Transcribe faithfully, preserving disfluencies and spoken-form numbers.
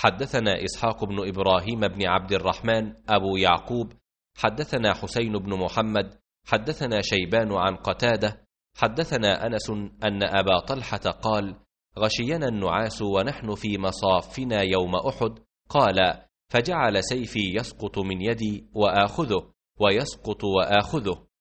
حدثنا إسحاق بن إبراهيم بن عبد الرحمن أبو يعقوب حدثنا حسين بن محمد حدثنا شيبان عن قتادة حدثنا أنس أن أبا طلحة قال: غشينا النعاس ونحن في مصافنا يوم أحد، قال: فجعل سيفي يسقط من يدي وآخذه ويسقط وآخذه،